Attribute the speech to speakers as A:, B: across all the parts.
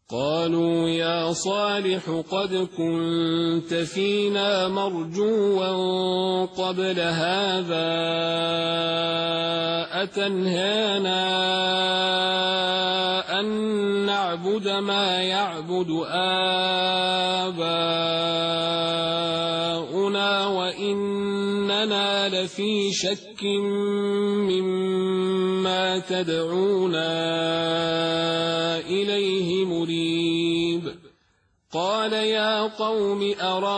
A: قالوا يا صالح قد كنت فينا مرجوا قبل هذا أتنهانا أن نعبد ما يعبد آباؤنا وإننا لفي شك مما تدعونا إليه مريب قال يا قوم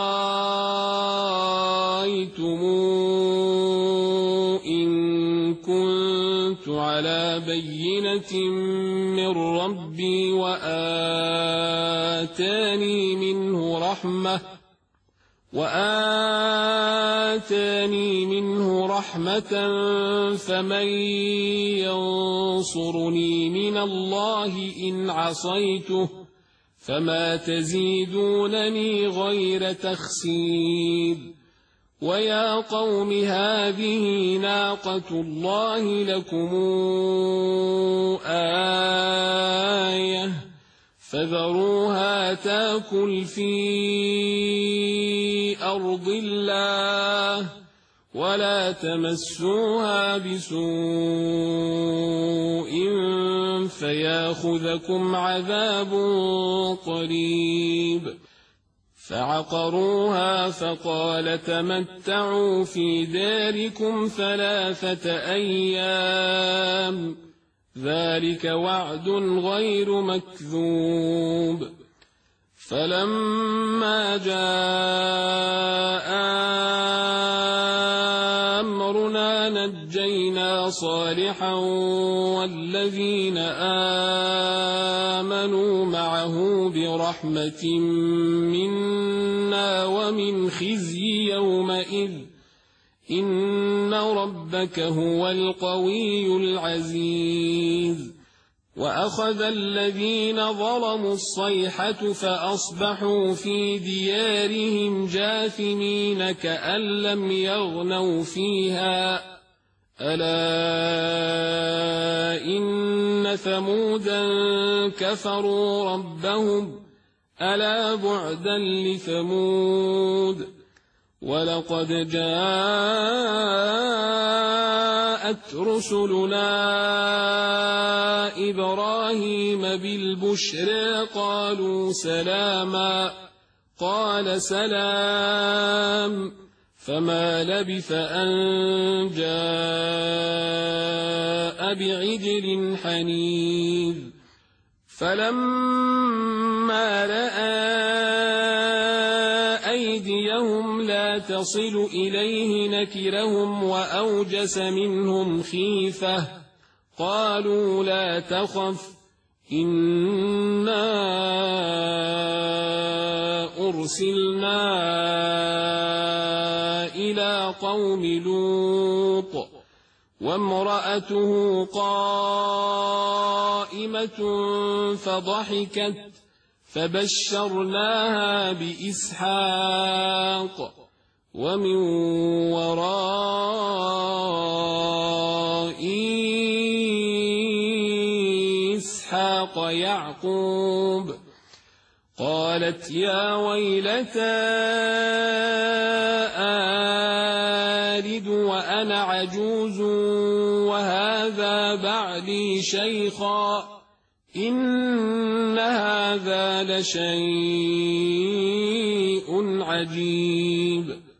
A: أرأيتم إن كنت على بينة من ربي وآتاني منه رحمة فمن ينصرني من الله إن عصيته فما تزيدونني غير تخسير ويا قوم هذه ناقة الله لكم آية فذروها تاكل في أرض الله ولا تمسوها بسوء فياخذكم عذاب قريب فعقروها فقال تمتعوا في داركم 3 أيام ذلك وعد غير مكذوب فلما جاء أمرنا نجينا صالحا والذين آمنوا معه برحمة منا ومن خزي يومئذ إن ربك هو القوي العزيز وأخذ الذين ظلموا الصيحة فأصبحوا في ديارهم جاثمين كأن لم يغنوا فيها ألا إن ثمودا كفروا ربهم ألا بعدا لثمود ولقد جاءت رسلنا إبراهيم بالبشرى قالوا سلاما قال سلام فما لبث أن جاء بعجل حنيذ فلما رأى أيديهم لا تصل إليه نكرهم وأوجس منهم خيفة قالوا لا تخف إنا أرسلنا إلى قوم لوط وامرأته قائمة فضحكت فبشرناها بإسحاق ومن وراء إسحاق يعقوب قالت يا ويلتى آلد وأنا عجوز وهذا بعلي شيخا إن هذا لشيء عجيب